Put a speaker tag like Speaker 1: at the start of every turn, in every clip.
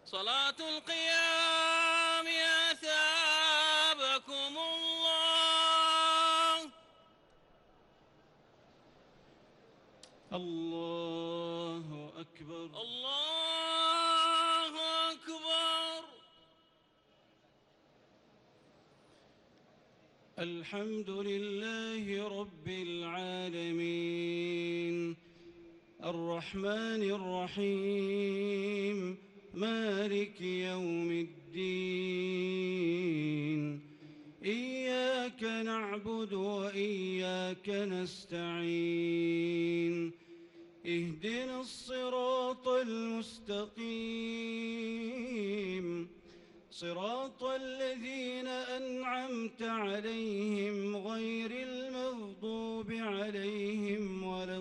Speaker 1: صلاة القيام أثابكم الله.
Speaker 2: الله أكبر.
Speaker 1: الله أكبر.
Speaker 2: الحمد لله رب العالمين الرحمن الرحيم مالك يوم الدين إياك نعبد وإياك نستعين اهدنا الصراط المستقيم صراط الذين أنعمت عليهم غير المغضوب عليهم ولا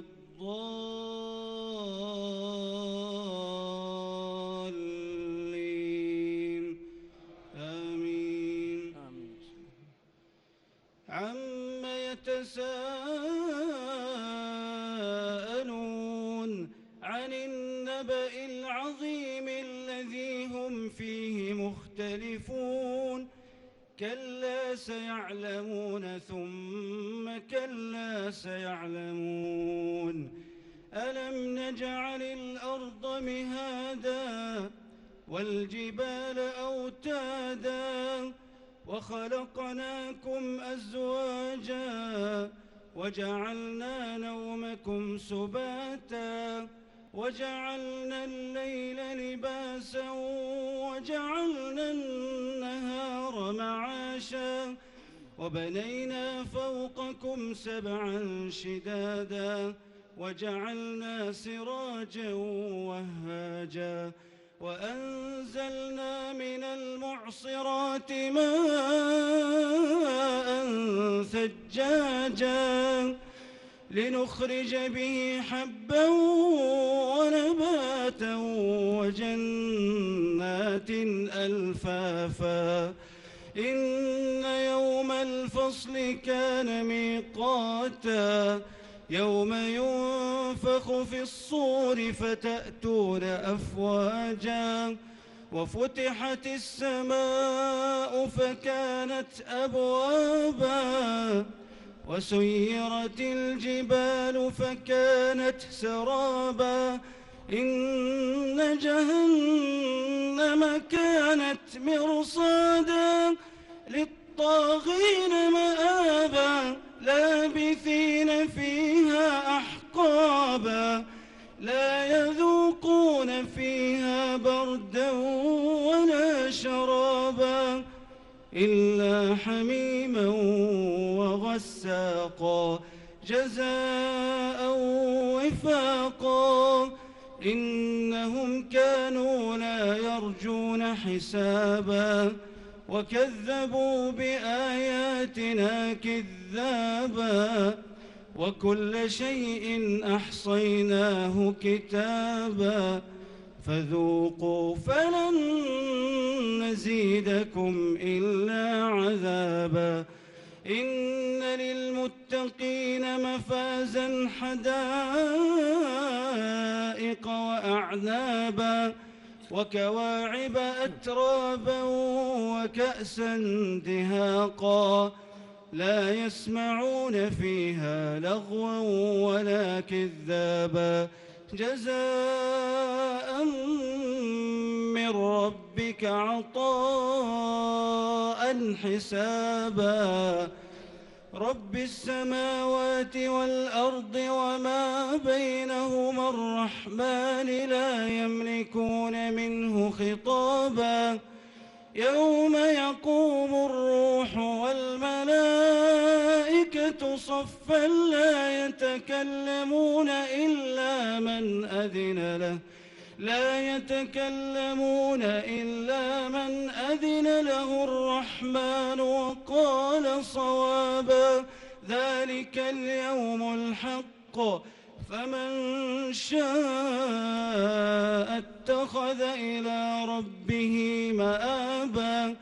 Speaker 2: الضالين آمين. عم يتساءلون عن النبأ العظيم الذي هم فيه مختلفون كلا سيعلمون ثم كلا سيعلمون ألم نجعل الأرض مهادا والجبال أوتادا وخلقناكم أزواجا وجعلنا نومكم سباتا وجعلنا الليل لباسا وجعلنا النهار معاشا وبنينا فوقكم سبعا شدادا وجعلنا سراجا وهاجا وأنزلنا من المعصرات ماء ثجاجا لنخرج به حبا ونباتا وجنات ألفافا إن يوم الفصل كان ميقاتا يوم ينفخ في الصور فتأتون أفواجا وفتحت السماء فكانت أبوابا وسيرت الجبال فكانت سرابا إن جهنم كانت مرصادا للطاغين مآبا لابثين فيها أحقابا لا يذوقون فيها بردا ولا شرابا إلا حميما وغساقا جزاء وفاقا إنهم كانوا لا يرجون حسابا وكذبوا بآياتنا كذابا وكل شيء أحصيناه كتابا فذوقوا فلن نزيدكم إلا عذابا إن للمتقين مفازا حدائق وأعنابا وكواعب أترابا وكأسا دهاقا لا يسمعون فيها لغوا ولا كذابا جزاء من ربك عطاء حسابا رب السماوات والأرض وما بينهما الرحمن لا يملكون منه خطابا يوم يقوم الروح والملائكة صفا لا يتكلمون إلا من أذن له الرحمن وقال صوابا ذلك اليوم الحق فمن شاء اتخذ إلى ربه مآبا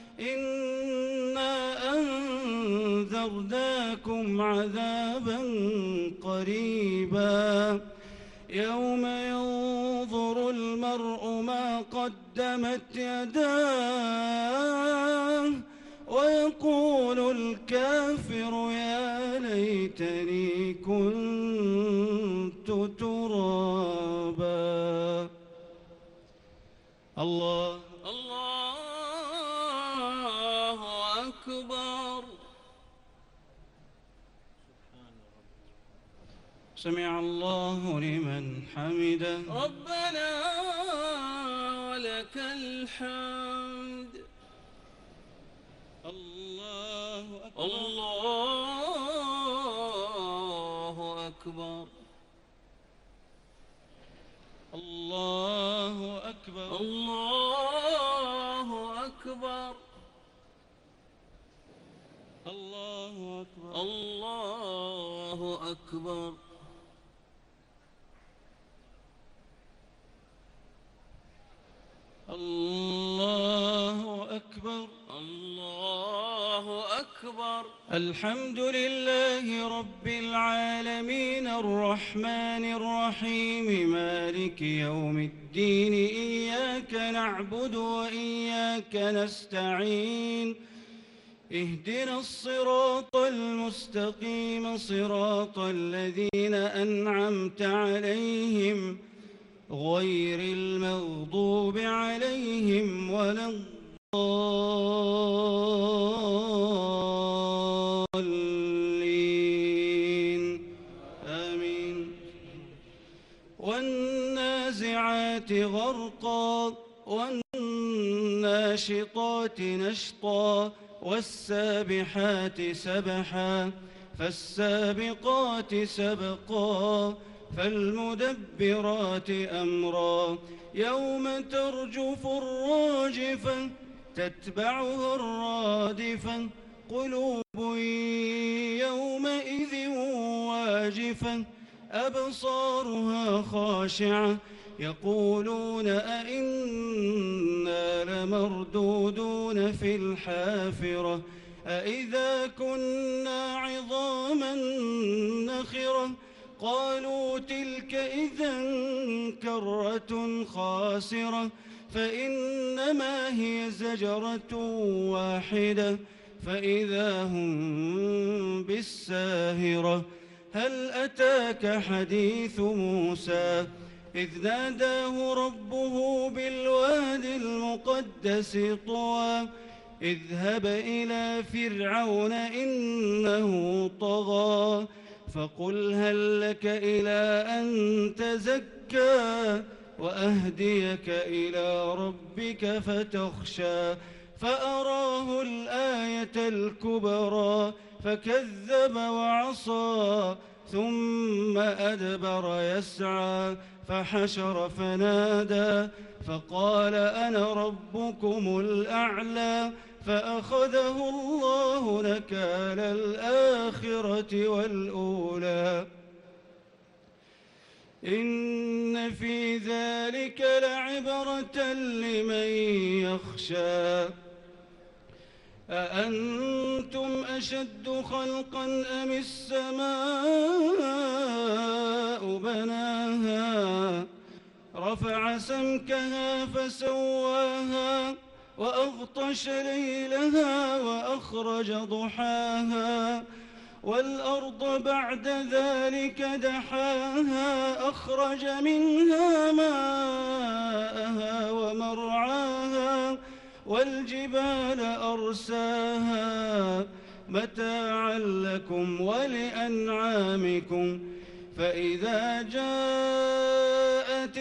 Speaker 2: إنا أنذرناكم عذابا قريبا يوم ينظر المرء ما قدمت يداه ويقول الكافر يا ليتني كنت ترابا. الله
Speaker 1: الله أكبر.
Speaker 2: سمع الله لمن حمده.
Speaker 1: ربنا ولك الحمد.
Speaker 2: الله أكبر.
Speaker 1: الله أكبر.
Speaker 2: الله أكبر.
Speaker 1: الله أكبر.
Speaker 2: الله أكبر.
Speaker 1: الله أكبر.
Speaker 2: الله أكبر.
Speaker 1: الله أكبر.
Speaker 2: الحمد لله رب العالمين الرحمن الرحيم مالك يوم الدين إياك نعبد وإياك نستعين اهدنا الصراط المستقيم صراط الذين أنعمت عليهم غير المغضوب عليهم ولا الضالين آمين. والنازعات غرقا والناشطات نشطا والسابحات سبحا فالسابقات سبقا فالمدبرات أمرا يوم ترجف الراجفة تتبعها الرادفة قلوب يومئذ واجفة أبصارها خاشعة يقولون أئنا لمردودون في الحافرة أئذا كنا عظاما نخرة قالوا تلك إذا كرة خاسرة فإنما هي زجرة واحدة فإذا هم بالساهرة. هل أتاك حديث موسى إذ ناداه ربه بالواد المقدس طوى اذهب إلى فرعون إنه طغى فقل هل لك إلى أن تزكى وأهديك إلى ربك فتخشى فأراه الآية الكبرى فكذب وعصى ثم أدبر يسعى فحشر فنادى فقال أنا ربكم الأعلى فأخذه الله نكال الآخرة والأولى. إن في ذلك لعبرة لمن يخشى. أأنتم أشد خلقا أم السماء بناها رفع سمكها فسواها وأغطش ليلها وأخرج ضحاها والأرض بعد ذلك دحاها أخرج منها ماءها ومرعاها والجبال أرساها متاعا لكم ولأنعامكم فإذا جاءت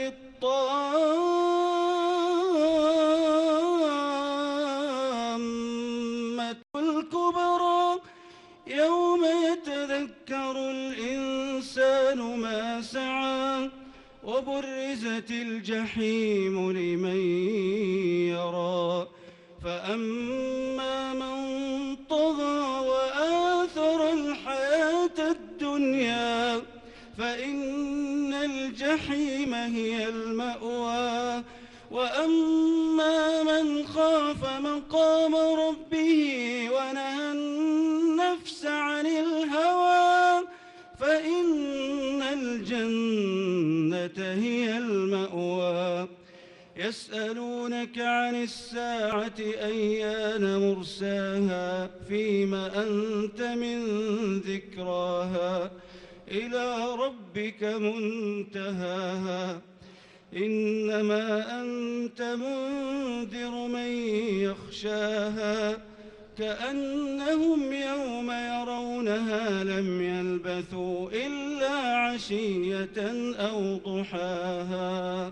Speaker 2: الطامة الكبرى يوم يتذكر الإنسان ما سعى وبرزت الجحيم لمن يرى فأما من طغى وآثر الحياة الدنيا فإن الجحيم هي المأوى وأما من خاف مقام ربه ونهى النفس عن الهوى فإن الجنة الجنة هي المأوى يسألونك عن الساعة أيان مرساها فيم أنت من ذكراها إلى ربك منتهاها إنما أنت منذر من يخشاها كأنهم يوم يرونها لم يلبثوا إلا عشية أو ضحاها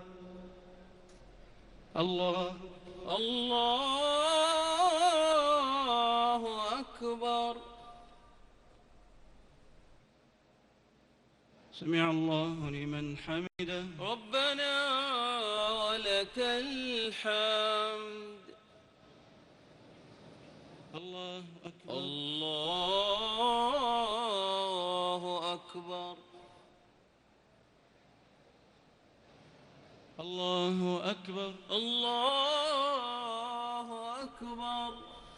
Speaker 2: الله
Speaker 1: أكبر.
Speaker 2: سمع الله لمن حمده
Speaker 1: ربنا ولك الحمد.
Speaker 2: الله أكبر
Speaker 1: الله أكبر.
Speaker 2: الله أكبر
Speaker 1: الله أكبر.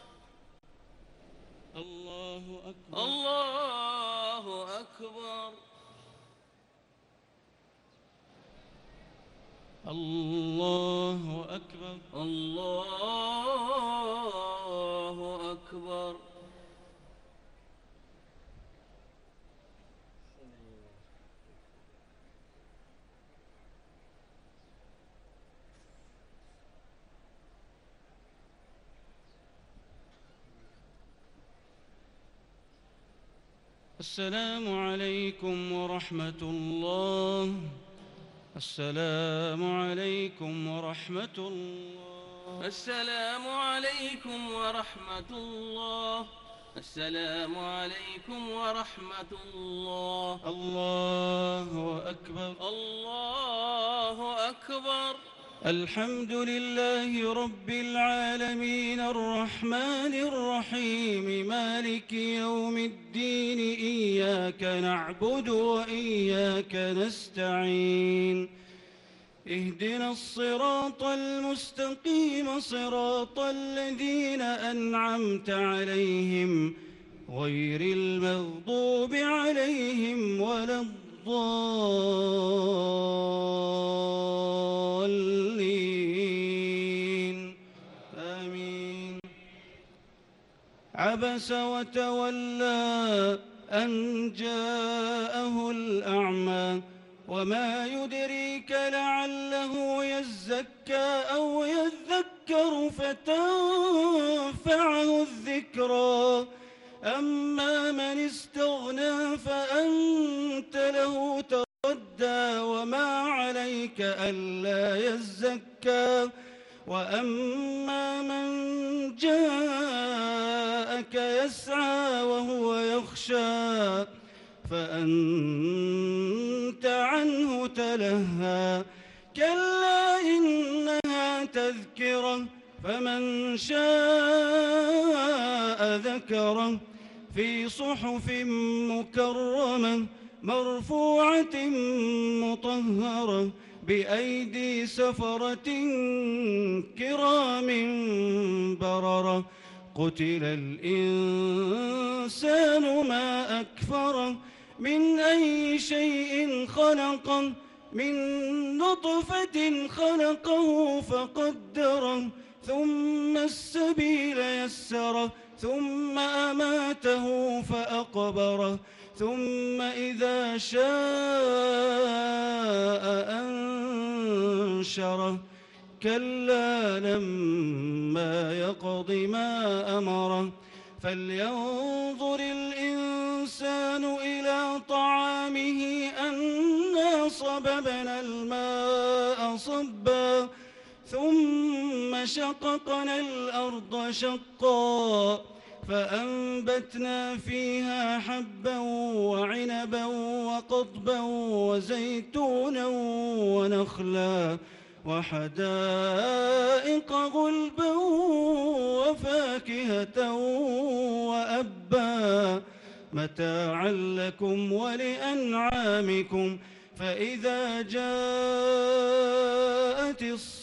Speaker 2: الله أكبر
Speaker 1: الله أكبر.
Speaker 2: الله أكبر
Speaker 1: الله أكبر.
Speaker 2: السلام عليكم ورحمة الله. السلام عليكم ورحمة الله.
Speaker 1: السلام عليكم ورحمة الله. السلام عليكم ورحمة الله.
Speaker 2: الله أكبر
Speaker 1: الله أكبر.
Speaker 2: الحمد لله رب العالمين الرحمن الرحيم مالك يوم الدين إياك نعبد وإياك نستعين اهدنا الصراط المستقيم صراط الذين أنعمت عليهم غير المغضوب عليهم ولا الضالين آمين. عبس وتولى أن جاءه الأعمى وما يدريك لعله يزكى أو يذكر فتنفعه الذكرى أما من استغنى فأنت له تردى وما عليك ألا يزكى وأما من جاءك يسعى وهو يخشى فأنت عنه تلهى كلا إنها تذكرة فمن شاء ذكره في صحف مكرمة مرفوعة مطهرة بأيدي سفرة كرام بررة قتل الإنسان ما أكفره من أي شيء خلقه من نطفة خلقه فقدره ثم السبيل يسره ثم أماته فأقبره ثم إذا شاء أنشره كلا لما يقض ما أمره فلينظر الإنسان إلى طعامه أنا صببنا الماء صبا ثم شققنا الأرض شقا فأنبتنا فيها حبا وعنبا وقضبا وزيتونا ونخلا وحدائق غلبا وفاكهة وأبا متاعا لكم ولأنعامكم فإذا جاءت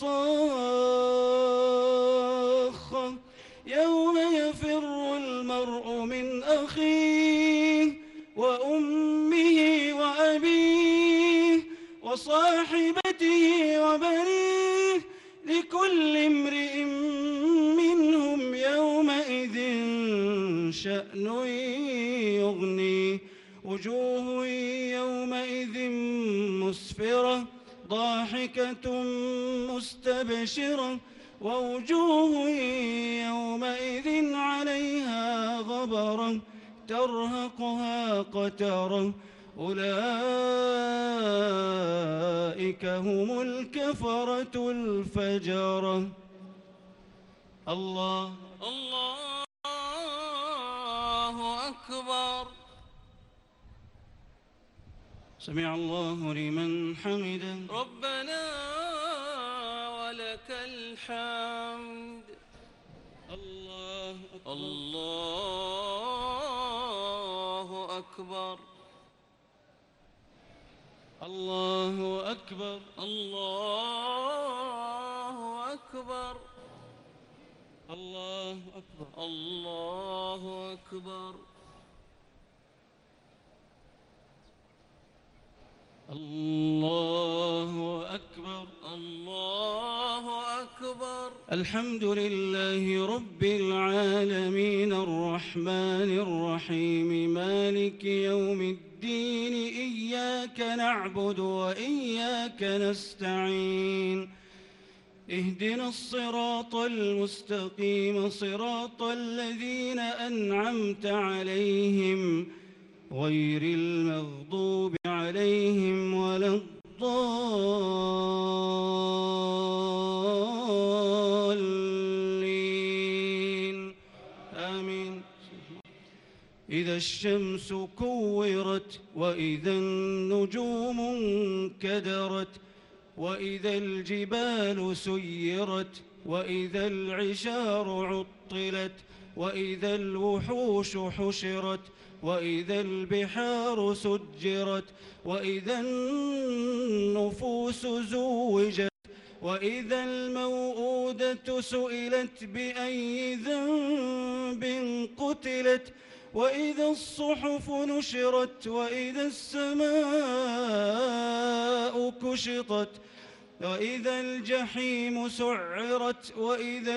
Speaker 2: الصاخة يوم يفر المرء من أخيه وأمه وأبيه وصاحبته وبنيه لكل امرئ منهم يومئذ شأن يغنيه وجوه يومئذ مسفرة ضاحكة مستبشرة ووجوه يومئذ عليها غبرة ترهقها قترة أولئك هم الكفرة الفجرة. الله
Speaker 1: أكبر.
Speaker 2: سمع الله لمن حمده.
Speaker 1: ربنا ولك الحمد.
Speaker 2: الله أكبر.
Speaker 1: الله أكبر.
Speaker 2: الله أكبر.
Speaker 1: الله أكبر.
Speaker 2: الله أكبر.
Speaker 1: الله أكبر.
Speaker 2: الله أكبر.
Speaker 1: الله أكبر.
Speaker 2: الحمد لله رب العالمين الرحمن الرحيم مالك يوم الدين إياك نعبد وإياك نستعين اهدنا الصراط المستقيم صراط الذين أنعمت عليهم غير المغضوب عليهم ولا الضالين آمين. إذا الشمس كورت وإذا النجوم انكدرت وإذا الجبال سيرت وإذا العشار عطلت وإذا الوحوش حشرت وإذا البحار سجرت وإذا النفوس زوجت وإذا الموءودة سئلت بأي ذنب قتلت وإذا الصحف نشرت وإذا السماء كشطت وإذا الجحيم سعرت وإذا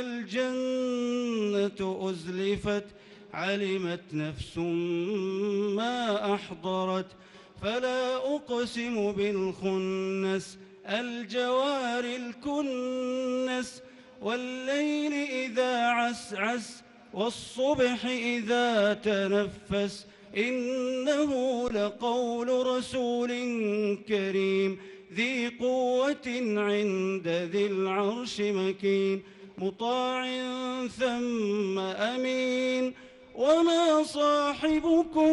Speaker 2: الجنة أزلفت علمت نفس ما أحضرت فلا أقسم بالخنس الجوار الكنس والليل إذا عسعس والصبح إذا تنفس إنه لقول رسول كريم ذي قوة عند ذي العرش مكين مطاع ثم أمين وما صاحبكم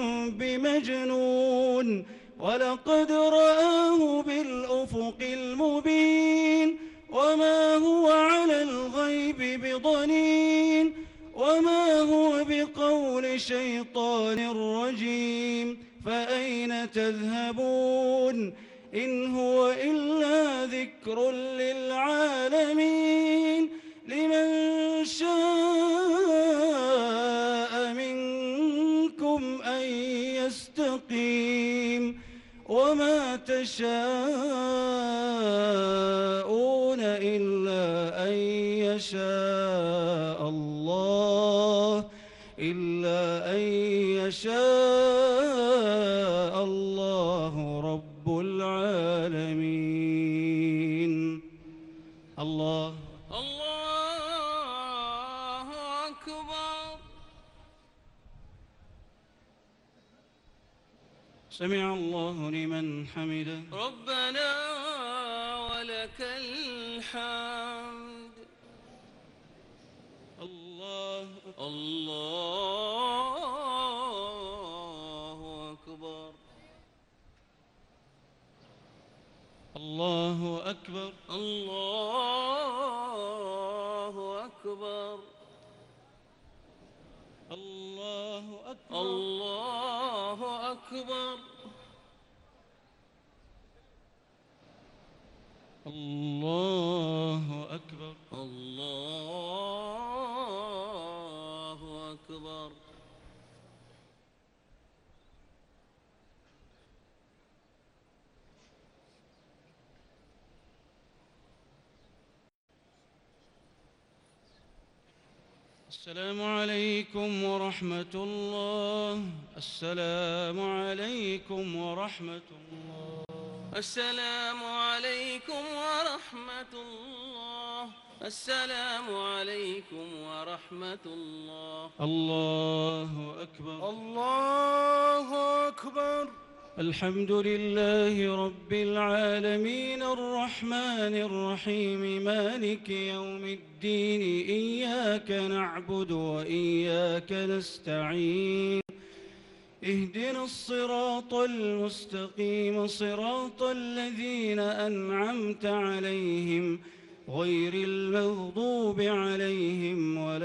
Speaker 2: بمجنون ولقد رآه بالأفق المبين وما هو على الغيب بضنين وما هو بقول شيطان رجيم فأين تذهبون إن هو إلا ذكر للعالمين لمن شاء منكم أن يستقيم وما تشاءون إلا أن يشاء الله رب العالمين. الله
Speaker 1: أكبر.
Speaker 2: سمع الله لمن حمده.
Speaker 1: ربنا ولك الحمد.
Speaker 2: الله
Speaker 1: أكبر.
Speaker 2: الله أكبر.
Speaker 1: الله أكبر.
Speaker 2: الله أكبر.
Speaker 1: الله أكبر.
Speaker 2: الله أكبر.
Speaker 1: الله أكبر.
Speaker 2: السلام عليكم ورحمة الله. السلام عليكم ورحمة الله.
Speaker 1: السلام عليكم ورحمة الله. السلام عليكم ورحمة الله.
Speaker 2: الله أكبر.
Speaker 1: الله أكبر.
Speaker 2: الحمد لله رب العالمين الرحمن الرحيم مالك يوم الدين إياك نعبد وإياك نستعين اهدنا الصراط المستقيم صراط الذين أنعمت عليهم غير المغضوب عليهم ولا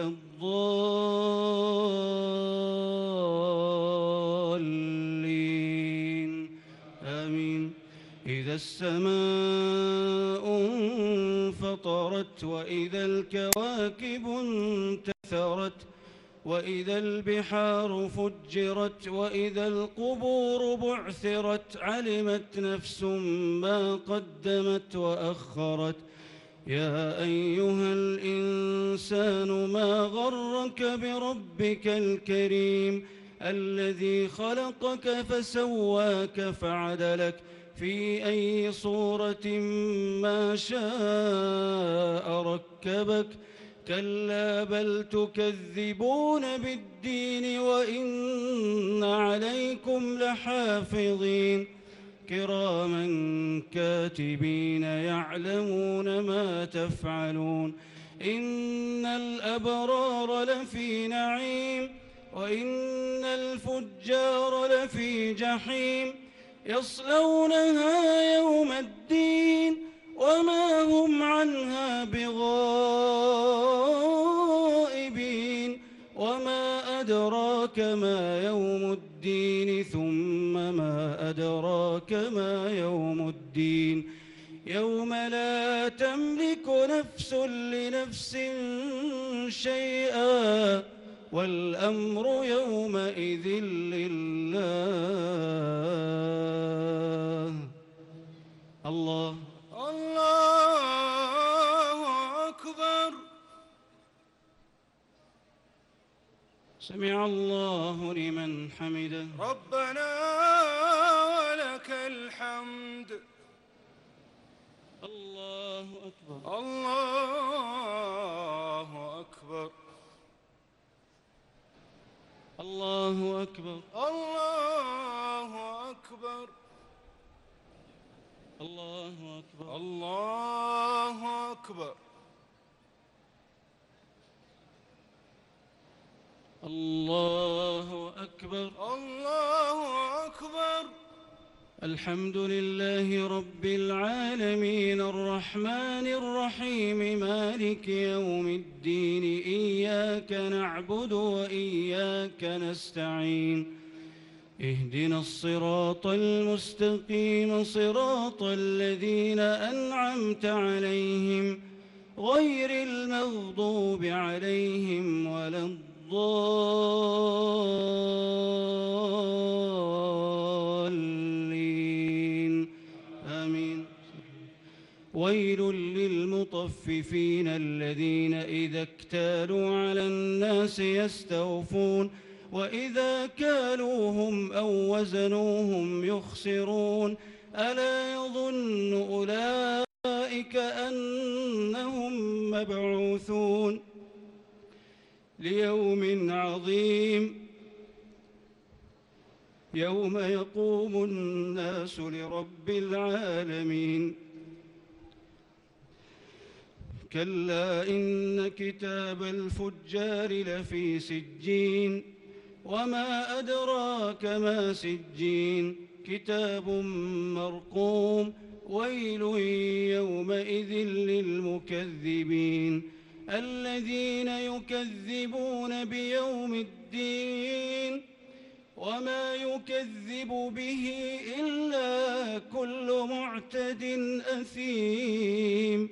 Speaker 2: الضالين آمين. إذا السماء انفطرت وإذا الكواكب انتثرت وإذا البحار فجرت وإذا القبور بعثرت علمت نفس ما قدمت وأخرت. يا أيها الإنسان ما غرك بربك الكريم الذي خلقك فسواك فعدلك في أي صورة ما شاء ركبك. كلا بل تكذبون بالدين وإن عليكم لحافظين كراما كاتبين يعلمون ما تفعلون. إن الأبرار لفي نعيم وإن الفجار لفي جحيم يصلونها يوم الدين وما هم عنها بغائبين. وما أدراك ما يوم الدين ثم ما أدراك ما يوم الدين يوم لا تملك نفس لنفس شيئا والأمر يومئذ لله. الله
Speaker 1: أكبر.
Speaker 2: سمع الله لمن حمده.
Speaker 1: ربنا ولك الحمد.
Speaker 2: الله أكبر.
Speaker 1: الله أكبر.
Speaker 2: الله أكبر.
Speaker 1: الله أكبر.
Speaker 2: الله أكبر.
Speaker 1: الله أكبر.
Speaker 2: الله أكبر.
Speaker 1: الله أكبر.
Speaker 2: الحمد لله رب العالمين الرحمن الرحيم مالك يوم الدين إياك نعبد وإياك نستعين اهدنا الصراط المستقيم صراط الذين أنعمت عليهم غير المغضوب عليهم ولا الضالين آمين. ويل للمطففين الذين إذا اكتالوا على الناس يستوفون وإذا كالوهم أو وزنوهم يخسرون. ألا يظن أولئك أنهم مبعوثون ليوم عظيم يوم يقوم الناس لرب العالمين. كلا إن كتاب الفجار لفي سجين وما أدراك ما سجين كتاب مرقوم. ويل يومئذ للمكذبين الذين يكذبون بيوم الدين وما يكذب به إلا كل معتد أثيم.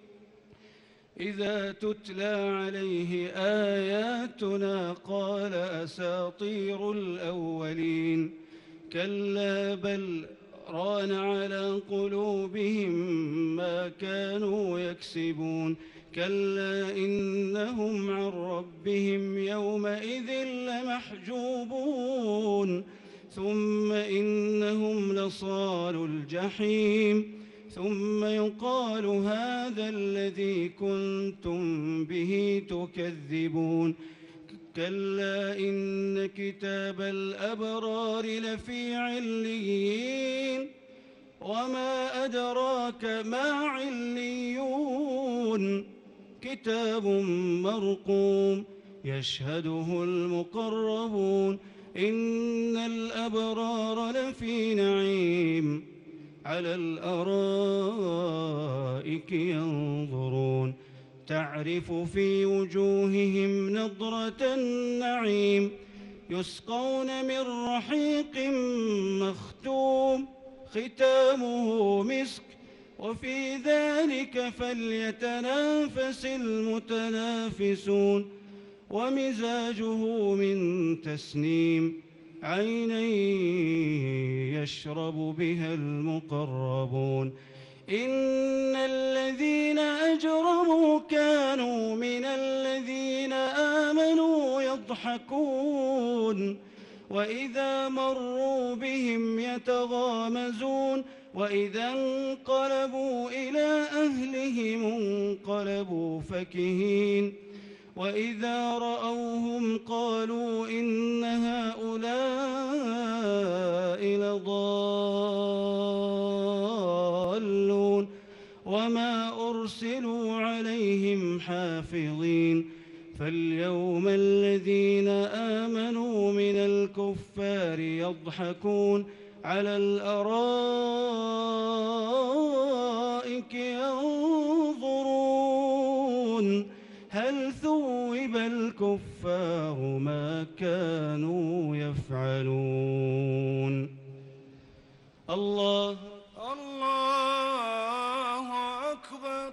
Speaker 2: إذا تتلى عليه آياتنا قال أساطير الأولين. كلا بل ران على قلوبهم ما كانوا يكسبون. كلا إنهم عن ربهم يومئذ لمحجوبون ثم إنهم لصالوا الجحيم ثم يقال هذا الذي كنتم به تكذبون كلا إن كتاب الأبرار لفي عليين وما أدراك ما عليون كتاب مرقوم يشهده المقربون إن الأبرار لفي نعيم على الأرائك ينظرون تعرف في وجوههم نضرة النعيم يسقون من رحيق مختوم ختامه مسك وفي ذلك فليتنافس المتنافسون ومزاجه من تسنيم عينا يشرب بها المقربون إن الذين أجرموا كانوا من الذين آمنوا يضحكون وإذا مروا بهم يتغامزون وإذا انقلبوا إلى أهلهم انقلبوا فكهين وإذا رأوهم قالوا إن هؤلاء لضالون وما أرسلوا عليهم حافظين فاليوم الذين آمنوا من الكفار يضحكون على الأرائك ينظرون هل ثوب الكفار ما كانوا يفعلون الله
Speaker 1: أكبر.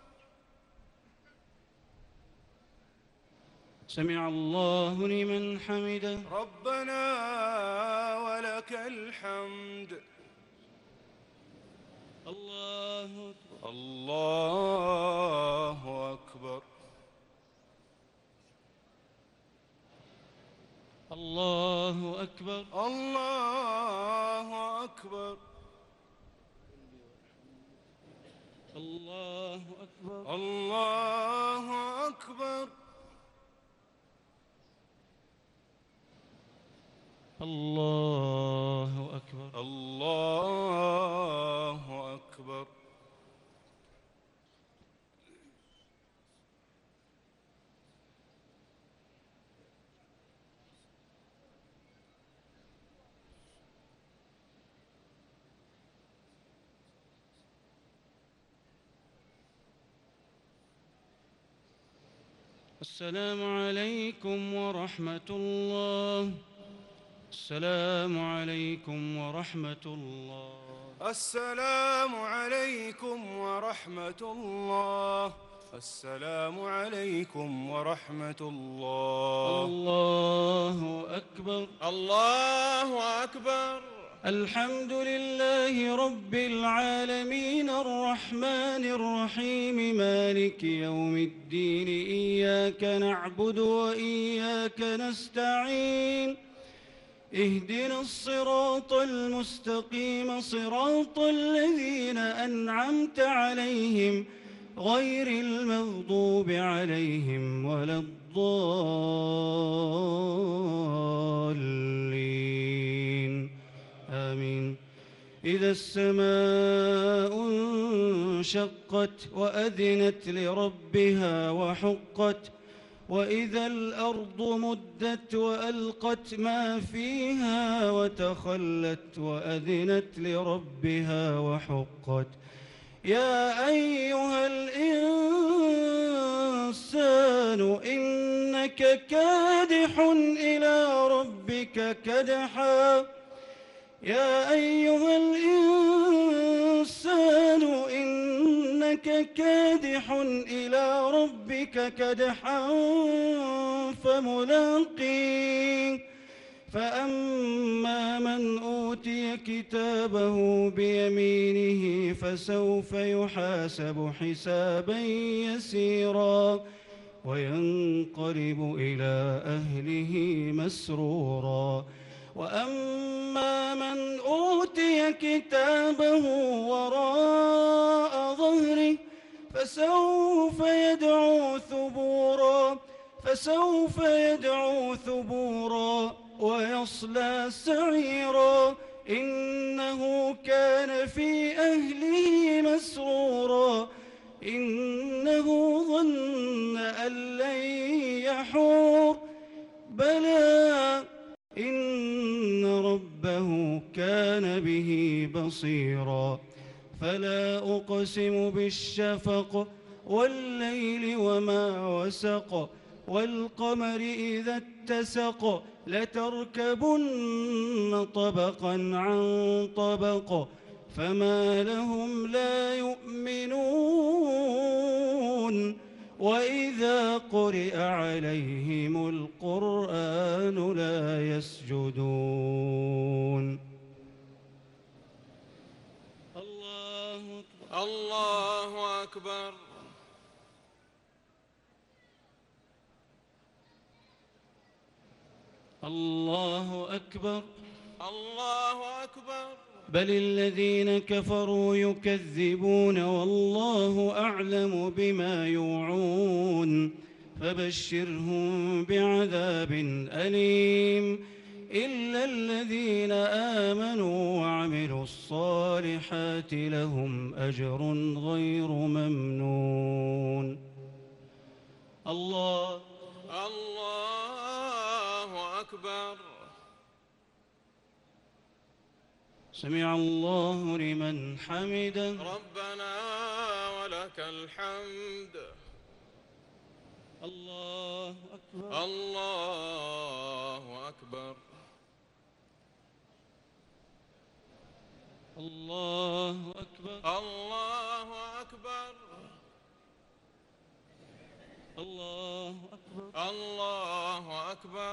Speaker 2: سمع الله لمن حمده
Speaker 1: ربنا ولك الحمد.
Speaker 2: الله أكبر.
Speaker 1: الله أكبر.
Speaker 2: الله أكبر.
Speaker 1: الله أكبر.
Speaker 2: الله أكبر.
Speaker 1: الله أكبر.
Speaker 2: الله أكبر.
Speaker 1: الله أكبر.
Speaker 2: السلام عليكم ورحمة الله. السلام عليكم ورحمة الله.
Speaker 1: السلام عليكم ورحمة الله. السلام عليكم ورحمة الله.
Speaker 2: الله أكبر.
Speaker 1: الله أكبر.
Speaker 2: الحمد لله رب العالمين الرحمن الرحيم مالك يوم الدين إياك نعبد وإياك نستعين اهدنا الصراط المستقيم صراط الذين أنعمت عليهم غير المغضوب عليهم ولا الضالين آمين. إذا السماء انشقت وأذنت لربها وحقت وإذا الأرض مدت وألقت ما فيها وتخلت وأذنت لربها وحقت يا أيها الإنسان إنك كادح إلى ربك كدحا يا أيها الإنسان إنك كادح إلى ربك كدحا فملاقيه فأما من أوتي كتابه بيمينه فسوف يحاسب حسابا يسيرا وينقلب إلى أهله مسرورا وأما من أوتي كتابه وراء ظهره فسوف يدعو ثبورا ويصلى سعيرا إنه كان في أهله مسرورا إنه ظن أن لن يحور بلى إن ربه كان به بصيرا فلا أقسم بالشفق والليل وما وسق والقمر إذا اتسق لتركبن طبقا عن طبق فما لهم لا يؤمنون وإذا قرئ عليهم القرآن لا يسجدون
Speaker 1: الله أكبر.
Speaker 2: الله أكبر.
Speaker 1: الله أكبر.
Speaker 2: بل الذين كفروا يكذبون والله أعلم بما يوعون فبشرهم بعذاب أليم إلا الذين آمنوا وعملوا الصالحات لهم أجر غير ممنون. الله
Speaker 1: أكبر.
Speaker 2: سمع الله لمن حمده.
Speaker 1: ربنا ولك الحمد.
Speaker 2: الله أكبر.
Speaker 1: الله أكبر.
Speaker 2: الله أكبر.
Speaker 1: الله أكبر.
Speaker 2: الله أكبر.
Speaker 1: الله أكبر.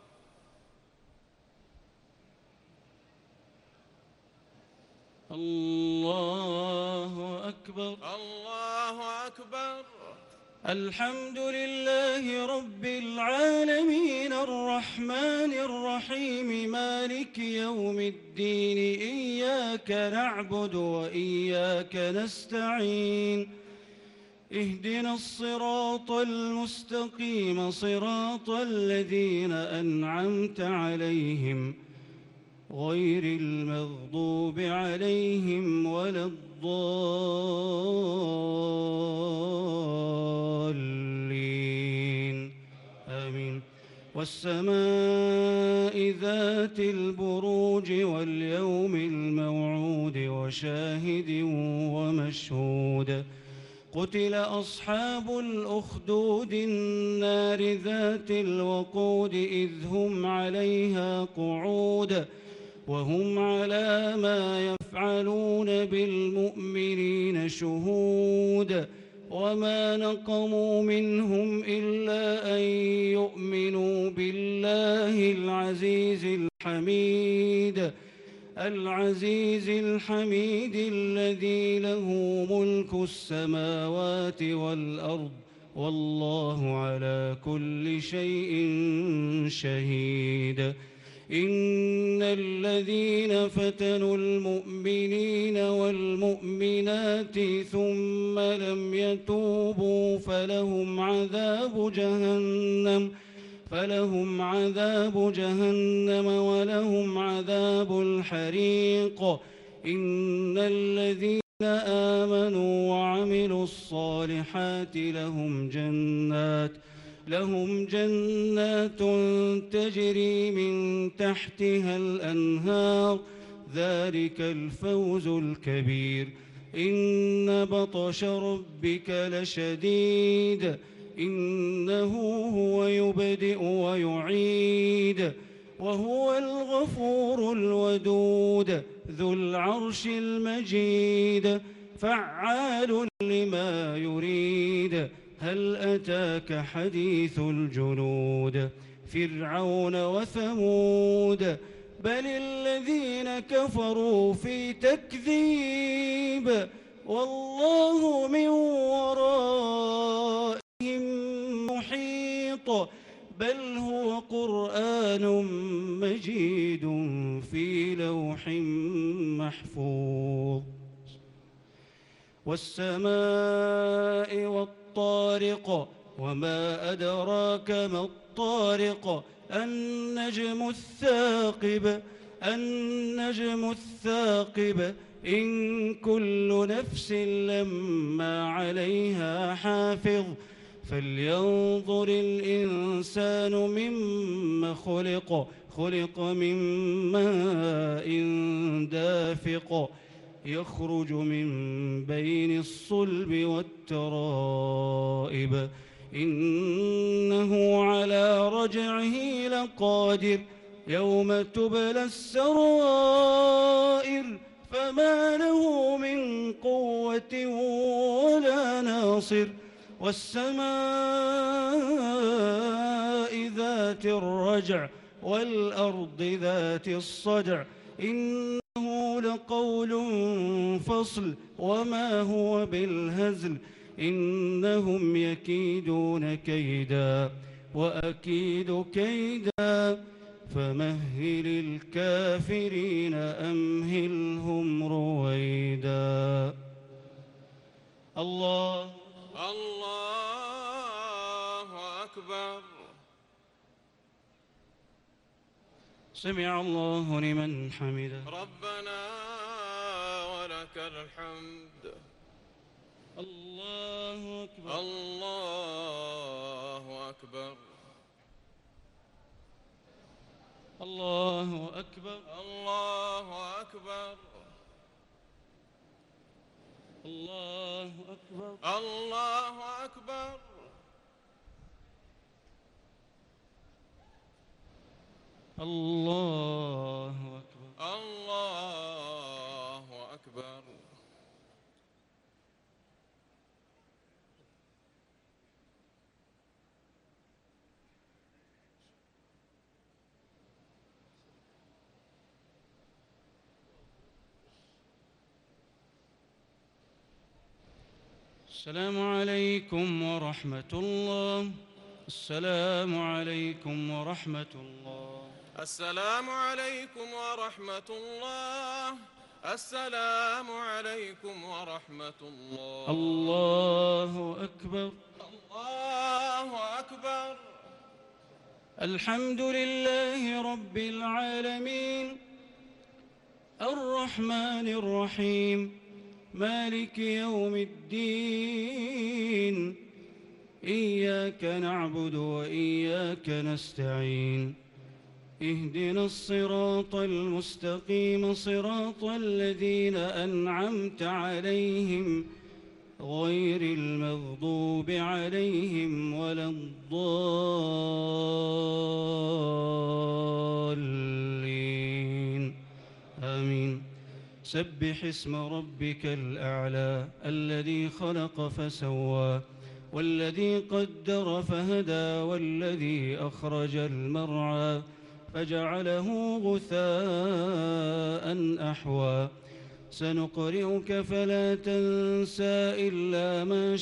Speaker 2: الله أكبر.
Speaker 1: الله أكبر.
Speaker 2: الحمد لله رب العالمين الرحمن الرحيم مالك يوم الدين إياك نعبد وإياك نستعين اهدنا الصراط المستقيم صراط الذين أنعمت عليهم غير المغضوب عليهم ولا الضالين آمين. والسماء ذات البروج واليوم الموعود وشاهد ومشهود قتل أصحاب الأخدود النار ذات الوقود إذ هم عليها قعود وهم على ما يفعلون بالمؤمنين شهود وما نقموا منهم إلا أن يؤمنوا بالله العزيز الحميد الذي له ملك السماوات والأرض والله على كل شيء شهيد. إن الذين فتنوا المؤمنين والمؤمنات ثم لم يتوبوا فلهم عذاب جهنم ولهم عذاب الحريق. إن الذين آمنوا وعملوا الصالحات لهم جنات تجري من تحتها الأنهار ذلك الفوز الكبير. إن بطش ربك لشديد إنه هو يبدئ ويعيد وهو الغفور الودود ذو العرش المجيد فعال لما يريد. هل أتاك حديث الجنود فرعون وثمود بل الذين كفروا في تكذيب والله من ورائهم محيط بل هو قرآن مجيد في لوح محفوظ والسماء والطارق وما أدراك ما الطارق النجم الثاقب إن كل نفس لما عليها حافظ فلينظر الإنسان مما خلق من ماء دافق يخرج من بين الصلب والترائب إنه على رجعه لقادر يوم تبلى السرائر فما له من قوة ولا ناصر والسماء ذات الرجع والأرض ذات الصدع إنه لقول فصل وما هو بالهزل إنهم يكيدون كيدا وأكيد كيدا فمهل الكافرين أمهلهم رويدا الله
Speaker 1: أكبر.
Speaker 2: سمع الله لمن حمده
Speaker 1: ربنا ولك الحمد.
Speaker 2: الله أكبر.
Speaker 1: الله أكبر.
Speaker 2: الله أكبر.
Speaker 1: الله أكبر.
Speaker 2: الله أكبر.
Speaker 1: الله أكبر.
Speaker 2: الله أكبر.
Speaker 1: الله أكبر.
Speaker 2: السلام عليكم ورحمة الله. السلام عليكم ورحمة الله.
Speaker 1: السلام عليكم ورحمة الله. السلام عليكم ورحمة الله.
Speaker 2: الله أكبر.
Speaker 1: الله أكبر.
Speaker 2: الحمد لله رب العالمين الرحمن الرحيم مالك يوم الدين إياك نعبد وإياك نستعين اهدنا الصراط المستقيم صراط الذين أنعمت عليهم غير المغضوب عليهم ولا الضالين آمين. سبح اسم ربك الأعلى الذي خلق فسوى والذي قدر فهدى والذي أخرج المرعى فجعله غثاء أحوى سنقرئك فلا تنسى إلا ما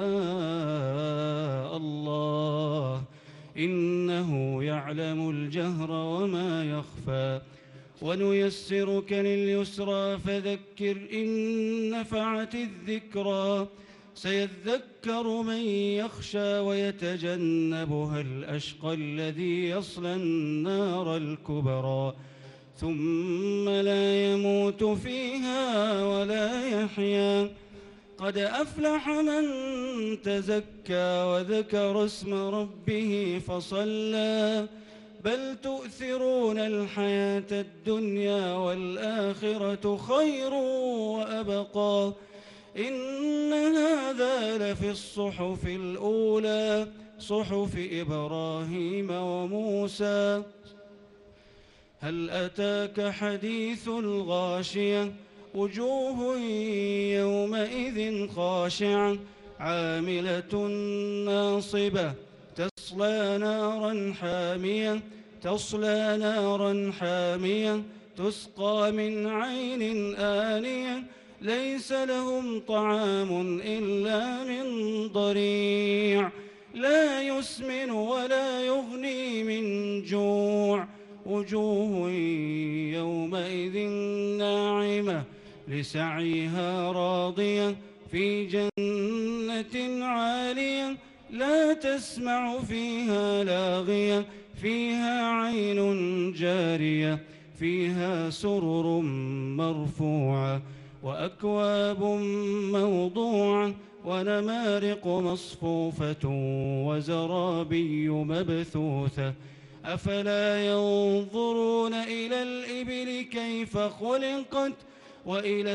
Speaker 2: شاء الله إنه يعلم الجهر وما يخفى ونيسرك لليسرى فذكر إن نفعت الذكرى سيذكر من يخشى ويتجنبها الأشقى الذي يصلى النار الكبرى ثم لا يموت فيها ولا يحيا قد أفلح من تزكى وذكر اسم ربه فصلى بل تؤثرون الحياة الدنيا والآخرة خير وأبقى إن هذا لفي الصحف الأولى صحف إبراهيم وموسى هل أتاك حديث الغاشية وجوه يومئذ خاشعة عاملة ناصبة تصلى نارا حامية تسقى من عين آنية ليس لهم طعام إلا من ضريع لا يسمن ولا يغني من جوع وجوه يومئذ ناعمة لسعيها راضية في جنة عالية لا تسمع فيها لاغية فيها عين جارية فيها سرر مرفوعة وأكواب موضوعة ونمارق مصفوفة وزرابي مبثوثة أفلا ينظرون إلى الإبل كيف خلقت وإلى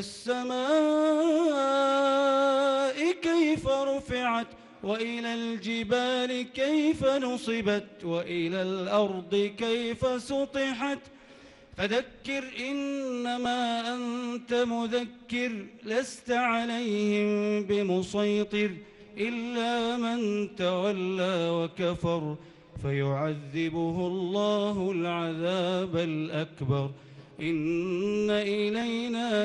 Speaker 2: السماء كيف رفعت وإلى الجبال كيف نصبت وإلى الأرض كيف سطحت فذكر إنما أنت مذكر لست عليهم بمسيطر إلا من تولى وكفر فيعذبه الله العذاب الأكبر إن إلينا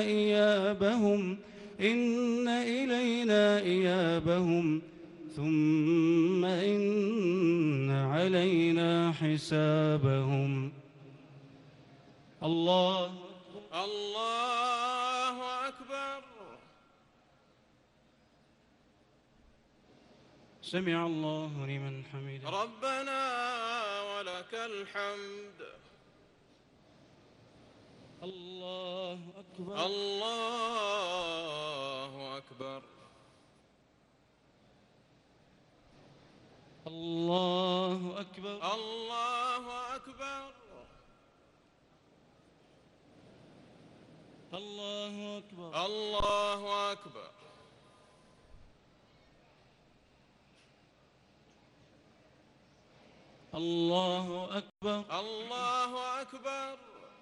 Speaker 2: إيابهم ثم إن علينا حسابهم الله
Speaker 1: أكبر.
Speaker 2: سمع الله لمن حمده
Speaker 1: ربنا ولك الحمد.
Speaker 2: الله أكبر.
Speaker 1: الله أكبر.
Speaker 2: الله أكبر.
Speaker 1: الله أكبر.
Speaker 2: الله أكبر.
Speaker 1: الله أكبر.
Speaker 2: الله أكبر.
Speaker 1: الله أكبر.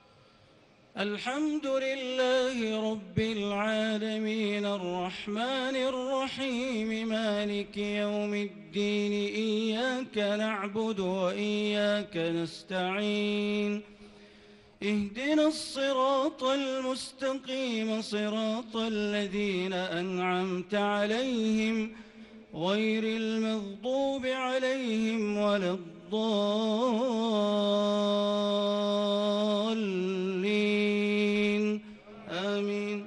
Speaker 2: الحمد لله رب العالمين الرحمن الرحيم مالك يوم الدين إياك نعبد وإياك نستعين اهدنا الصراط المستقيم صراط الذين أنعمت عليهم غير المغضوب عليهم ولا الضالين آمين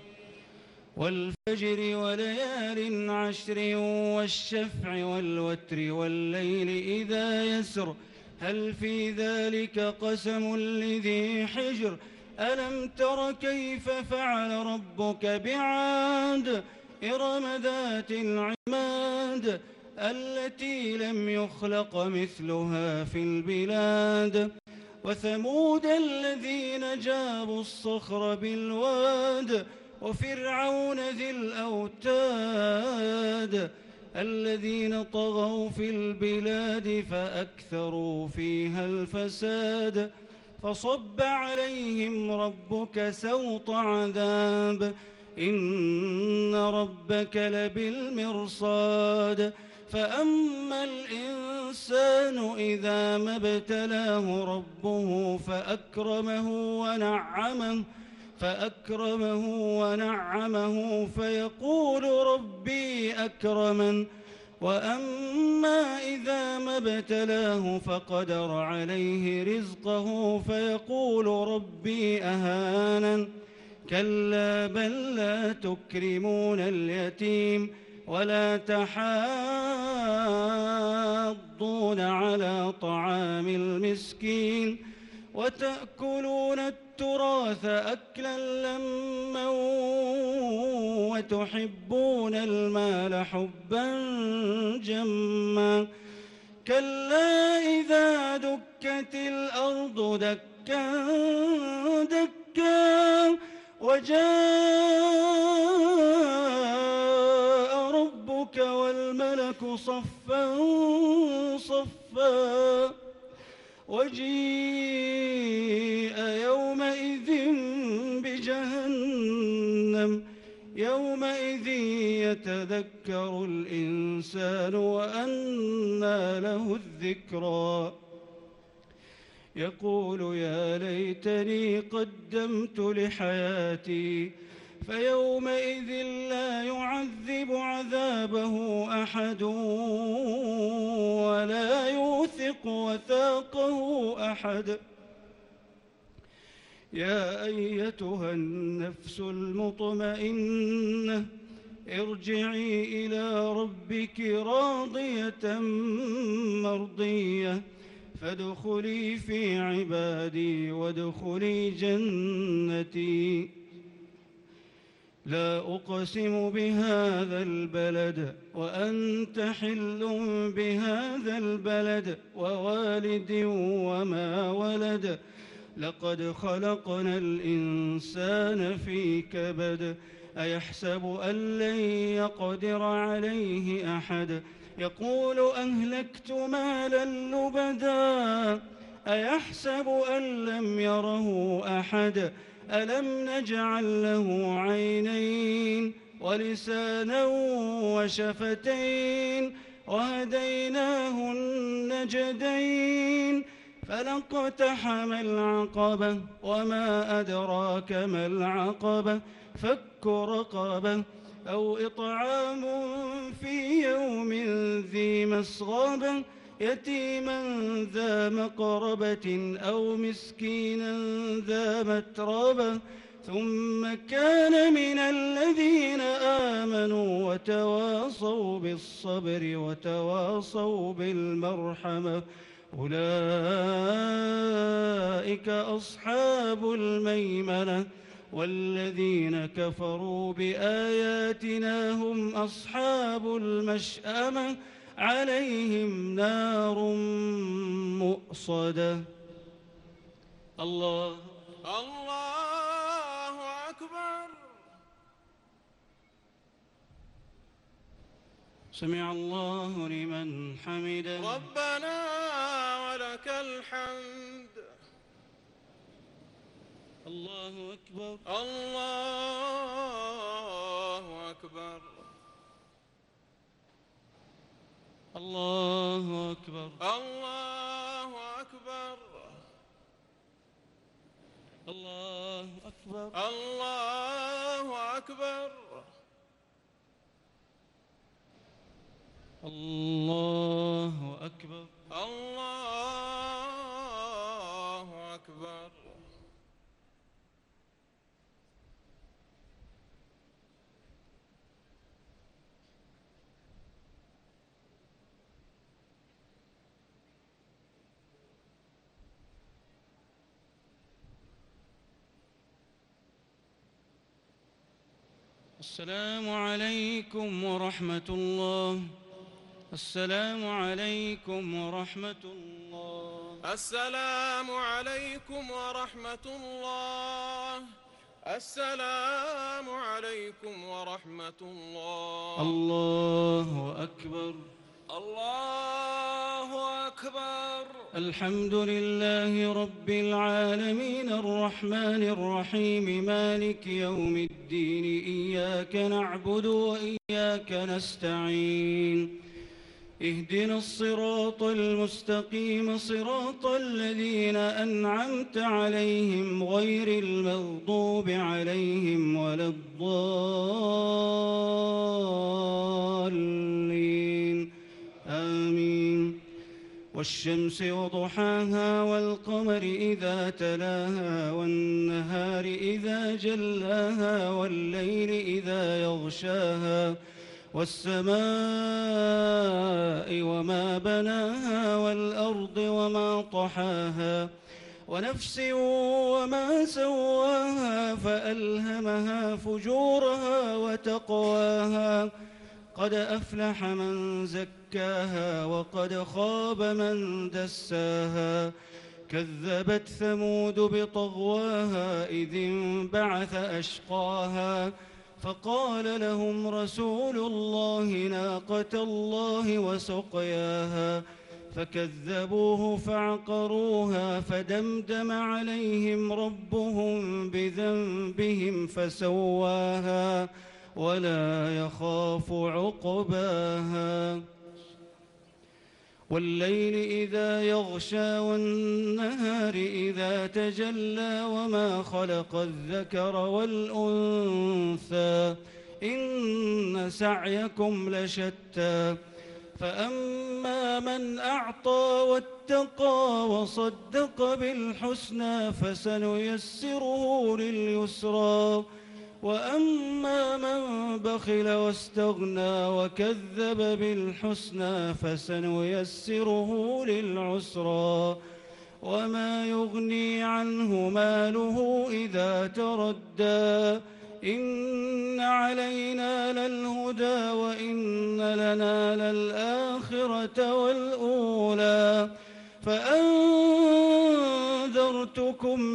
Speaker 2: والفجر وليال عشر والشفع والوتر والليل إذا يسر هل في ذلك قسم لذي حجر ألم تر كيف فعل ربك بعاد إرم ذات العماد التي لم يخلق مثلها في البلاد وثمود الذين جابوا الصخر بالواد وفرعون ذي الأوتاد الذين طغوا في البلاد فأكثروا فيها الفساد فصب عليهم ربك سوط عذاب إن ربك لبالمرصاد فأما الإنسان إذا ما ابتلاه ربه فأكرمه ونعمه فيقول ربي أكرمن وأما إذا ما ابتلاه فقدر عليه رزقه فيقول ربي أهانن كلا بل لا تكرمون اليتيم ولا تحاضون على طعام المسكين وتأكلون التراث أكلا لما وتحبون المال حبا جما كلا إذا دكت الأرض دكا دكا وجاء ربك والملك صفا صفا وجيء يومئذ بجهنم يومئذ يتذكر الإنسان وأنى له الذكرى يقول يا ليتني قدمت لحياتي فيومئذ لا يعذب عذابه أحد ولا يوثق وثاقه أحد يا أيتها النفس المطمئنة ارجعي إلى ربك راضية مرضية فادخلي في عبادي وادخلي جنتي لا أقسم بهذا البلد وأنت حل بهذا البلد ووالد وما ولد لقد خلقنا الإنسان في كبد أيحسب أن لن يقدر عليه أحد يقول أهلكت مالا لبدا أيحسب أن لم يره أحد ألم نجعل له عينين ولسانا وشفتين وهديناه النجدين فلاقتحم العقبة وما أدراك ما العقبة فك رقبة أو إطعام في يوم ذي مسغبة يتيما ذا مقربة أو مسكينا ذا متربة ثم كان من الذين آمنوا وتواصوا بالصبر وتواصوا بالمرحمة أولئك أصحاب الميمنة والذين كفروا بآياتنا هم أصحاب المشأمة عليهم نار مؤصدة الله
Speaker 1: أكبر.
Speaker 2: سمع الله لمن حمده
Speaker 1: ربنا ولك الحمد.
Speaker 2: الله أكبر.
Speaker 1: الله أكبر.
Speaker 2: الله أكبر.
Speaker 1: الله أكبر.
Speaker 2: الله أكبر.
Speaker 1: الله أكبر.
Speaker 2: الله أكبر.
Speaker 1: الله أكبر.
Speaker 2: السلام عليكم ورحمة الله. السلام عليكم ورحمة الله.
Speaker 1: السلام عليكم ورحمة الله. السلام عليكم ورحمة الله.
Speaker 2: الله أكبر.
Speaker 1: الله أكبر.
Speaker 2: الحمد لله رب العالمين الرحمن الرحيم مالك يوم الدين إياك نعبد وإياك نستعين اهدنا الصراط المستقيم صراط الذين أنعمت عليهم غير المغضوب عليهم ولا الضالين آمين والشمس وضحاها والقمر إذا تلاها والنهار إذا جلاها والليل إذا يغشاها والسماء وما بناها والأرض وما طحاها ونفس وما سواها فألهمها فجورها وتقواها قد أفلح من زكاها وقد خاب من دساها كذبت ثمود بطغواها إذ انبعث أشقاها فقال لهم رسول الله ناقة الله وسقياها فكذبوه فعقروها فدمدم عليهم ربهم بذنبهم فسواها ولا يخاف عقباها والليل إذا يغشى والنهار إذا تجلى وما خلق الذكر والأنثى إن سعيكم لشتى فأما من أعطى واتقى وصدق بالحسنى فسنيسره لليسرى وأما من بخل واستغنى وكذب بالحسنى فسنيسره للعسرى وما يغني عنه ماله إذا تردى إن علينا للهدى وإن لنا للآخرة والأولى فأنذرتكم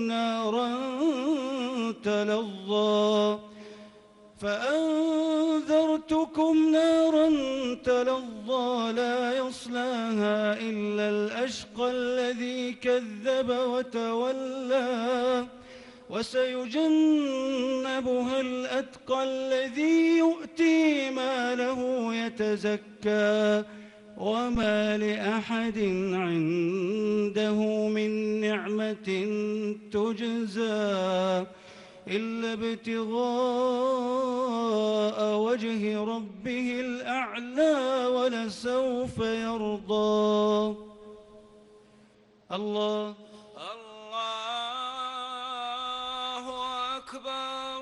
Speaker 2: نارا تلظى لا يصلاها إلا الأشقى الذي كذب وتولى وسيجنبها الأتقى الذي يؤتي ماله يتزكى وما لأحد عنده من نعمة تجزى إلا ابتغاء وجه ربه الأعلى ولسوف يرضى. الله
Speaker 1: أكبر.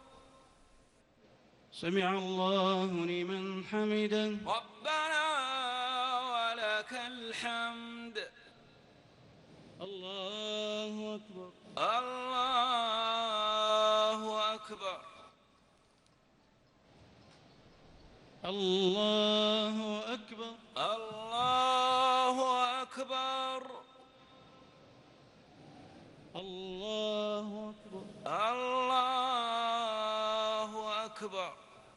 Speaker 2: سمع الله لمن حمده.
Speaker 1: ربنا ولك الحمد.
Speaker 2: الله أكبر.
Speaker 1: الله أكبر.
Speaker 2: الله أكبر.
Speaker 1: الله أكبر.
Speaker 2: الله أكبر.
Speaker 1: الله أكبر.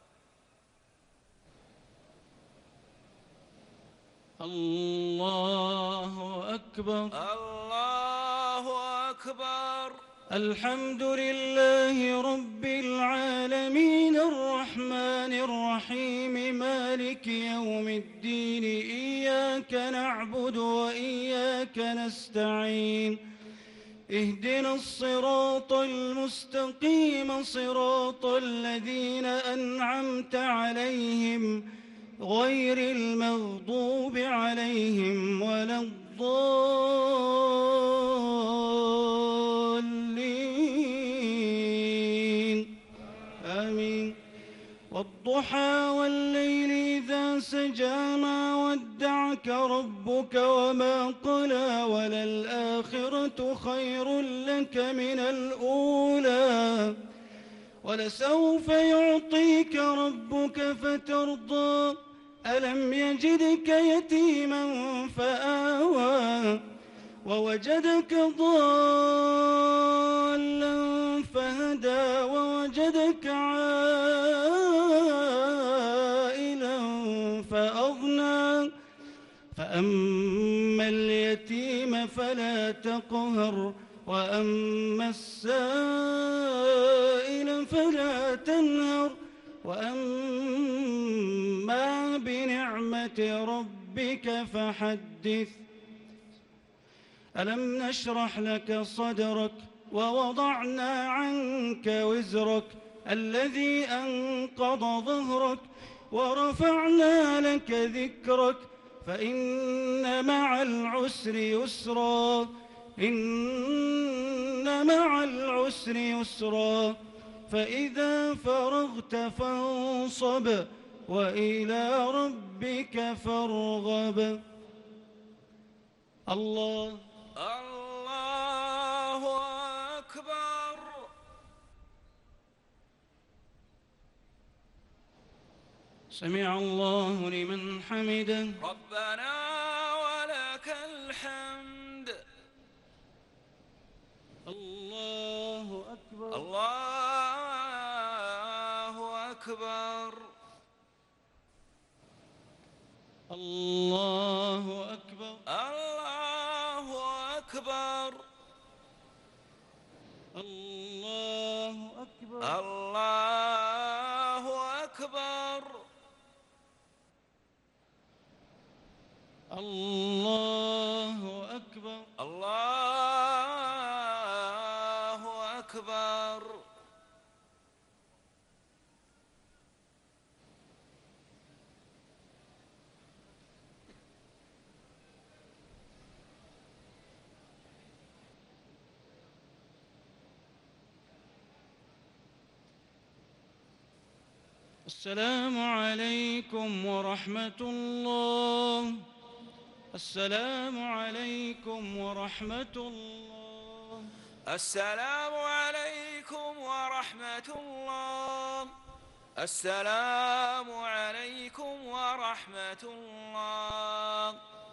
Speaker 2: الله أكبر.
Speaker 1: الله أكبر.
Speaker 2: الحمد لله رب العالمين الرحمن الرحيم مالك يوم الدين إياك نعبد وإياك نستعين اهدنا الصراط المستقيم صراط الذين أنعمت عليهم غير المغضوب عليهم ولا الضالين آمين. والضحى والليل إذا سجى ما ودعك ربك وما قلى وللآخرة خير لك من الأولى ولسوف يعطيك ربك فترضى ألم يجدك يتيما فآوى ووجدك ضالا فهدى ووجدك عائلا فأغنى فأما اليتيم فلا تقهر وأما السائل فلا تنهر وأما بنعمة ربك فحدث. ألم نشرح لك صدرك ووضعنا عنك وزرك الذي أنقض ظهرك ورفعنا لك ذكرك فإن مع العسر يسرا إن مع العسر يسرا فإذا فرغت فانصب وإلى ربك فارغب. الله
Speaker 1: أكبر.
Speaker 2: سمع الله لمن حمده.
Speaker 1: ربنا ولك الحمد.
Speaker 2: الله أكبر.
Speaker 1: الله أكبر.
Speaker 2: الله أكبر.
Speaker 1: الله أكبر.
Speaker 2: الله أكبر.
Speaker 1: الله
Speaker 2: السلام عليكم ورحمة الله. السلام عليكم ورحمة الله.
Speaker 1: السلام عليكم ورحمة الله. السلام عليكم ورحمة الله.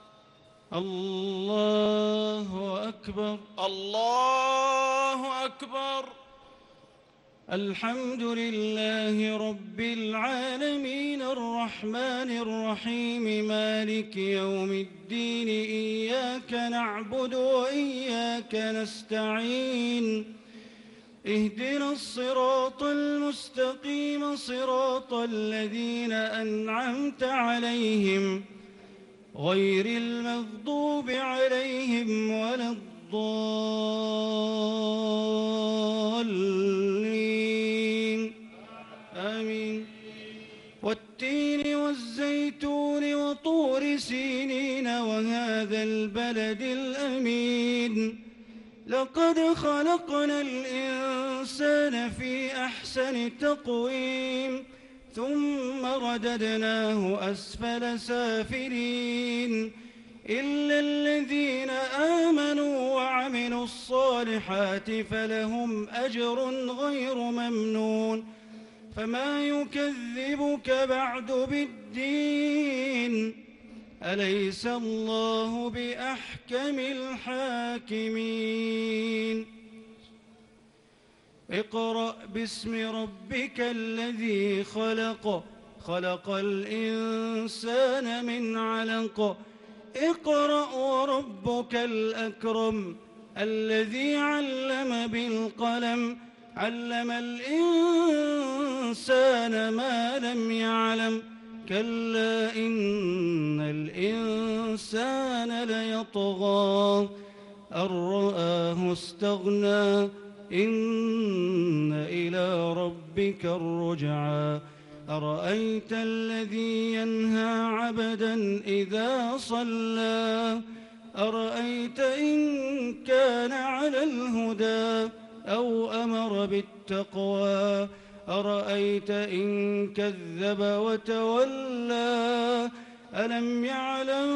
Speaker 2: الله أكبر.
Speaker 1: الله أكبر.
Speaker 2: الحمد لله رب العالمين الرحمن الرحيم مالك يوم الدين إياك نعبد وإياك نستعين اهدنا الصراط المستقيم صراط الذين أنعمت عليهم غير المغضوب عليهم ولا الضالين آمين. والتين والزيتون وطور سينين وهذا البلد الأمين لقد خلقنا الإنسان في أحسن تقويم ثم رددناه أسفل سافلين إلا الذين آمنوا وعملوا الصالحات فلهم أجر غير ممنون. فما يكذبك بعد بالدين أليس الله بأحكم الحاكمين. اقرأ باسم ربك الذي خلق خلق الإنسان من علق اقرأ وربك الأكرم الذي علم بالقلم علم الإنسان ما لم يعلم كلا إن الإنسان ليطغى أن رآه استغنى إن إلى ربك الرجعى. أرأيت الذي ينهى عبدا إذا صلى أرأيت إن كان على الهدى أو أمر بالتقوى أرأيت إن كذب وتولى ألم يعلم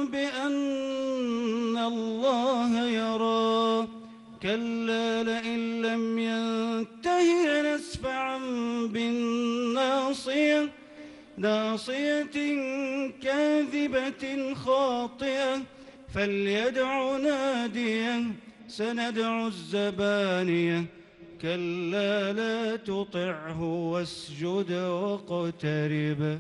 Speaker 2: بأن الله يرى كلا لئن لم ينته لنسفعا بالناصية ناصية كاذبة خاطئة فليدع ناديه سندع الزبانية كلا لا تطعه واسجد واقترب.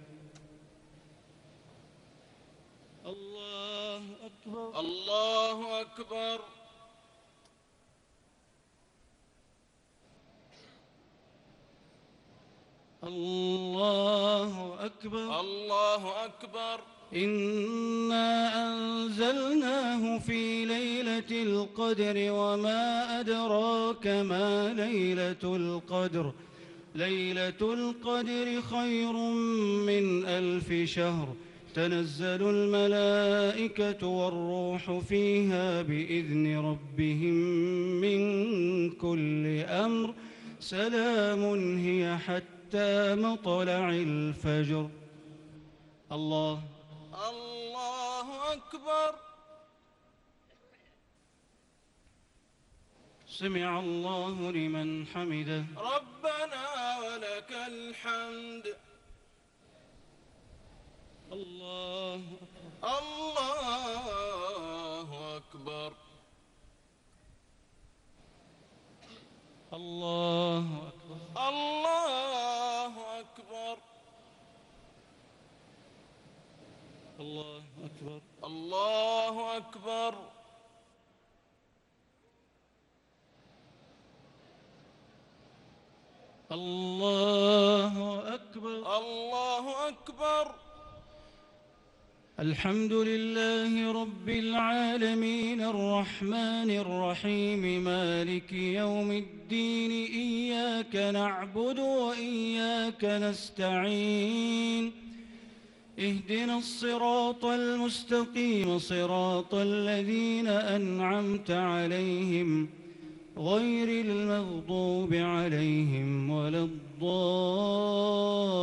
Speaker 2: الله أكبر.
Speaker 1: الله أكبر.
Speaker 2: الله أكبر.
Speaker 1: الله أكبر.
Speaker 2: إنا أنزلناه في ليلة القدر وما أدراك ما ليلة القدر ليلة القدر خير من 1000 شهر تنزل الملائكة والروح فيها بإذن ربهم من كل أمر سلام هي حتى مطلع الفجر. الله
Speaker 1: أكبر.
Speaker 2: سمع الله لمن حمده
Speaker 1: ربنا ولك الحمد.
Speaker 2: الله
Speaker 1: أكبر.
Speaker 2: الله أكبر.
Speaker 1: الله أكبر.
Speaker 2: الله أكبر.
Speaker 1: الله أكبر.
Speaker 2: الله أكبر.
Speaker 1: الله أكبر.
Speaker 2: الحمد لله رب العالمين الرحمن الرحيم مالك يوم الدين إياك نعبد وإياك نستعين اهدنا الصراط المستقيم صراط الذين أنعمت عليهم غير المغضوب عليهم ولا الضالين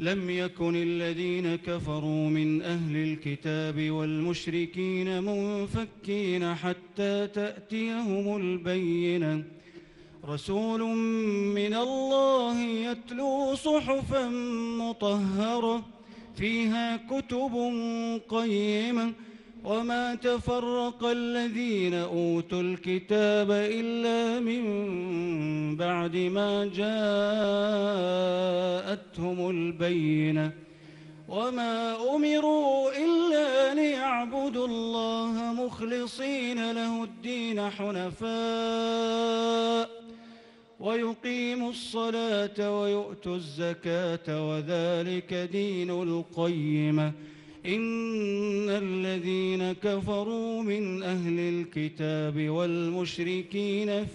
Speaker 2: لم يكن الذين كفروا من أهل الكتاب والمشركين منفكين حتى تأتيهم البينة رسول من الله يتلو صحفا مطهرة فيها كتب قيمة وما تفرق الذين أوتوا الكتاب إلا من بعد ما جاءتهم البينة وما أمروا إلا ليعبدوا الله مخلصين له الدين حنفاء ويقيموا الصلاة ويؤتوا الزكاة وذلك دين القيمة إن الذين كفروا من أهل الكتاب والمشركين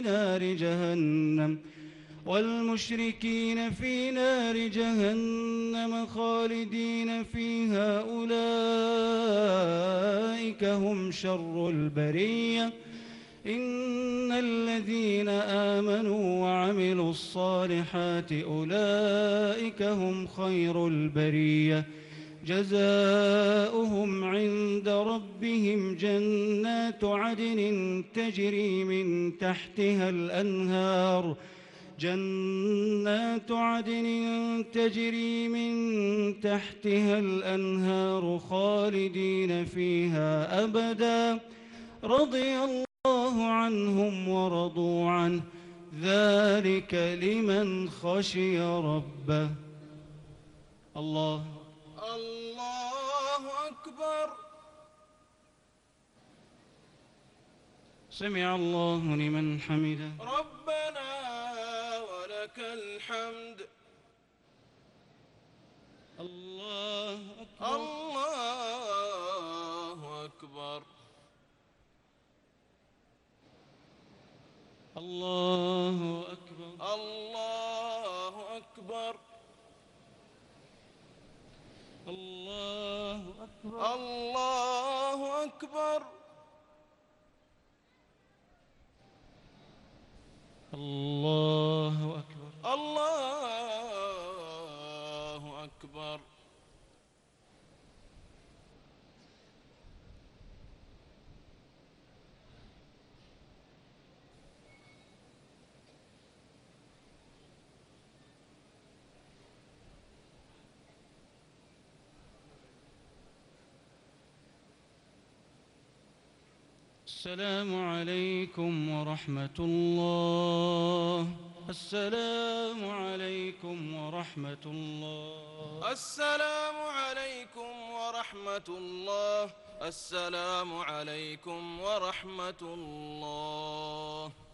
Speaker 2: في نار جهنم خالدين فيها أولئك هم شر البرية إن الذين آمنوا وعملوا الصالحات أولئك هم خير البرية جزاؤهم عند ربهم جنات عدن تجري من تحتها الأنهار خالدين فيها أبدا رضي الله عنهم ورضوا عنه ذلك لمن خشي ربه. الله
Speaker 1: أكبر.
Speaker 2: سمع الله لمن حمده.
Speaker 1: ربنا ولك الحمد.
Speaker 2: الله أكبر.
Speaker 1: الله أكبر.
Speaker 2: الله أكبر.
Speaker 1: الله أكبر.
Speaker 2: الله أكبر.
Speaker 1: الله أكبر.
Speaker 2: الله أكبر.
Speaker 1: الله أكبر.
Speaker 2: السلام عليكم ورحمة الله. السلام عليكم ورحمة الله.
Speaker 1: السلام عليكم ورحمة الله. السلام عليكم ورحمة الله.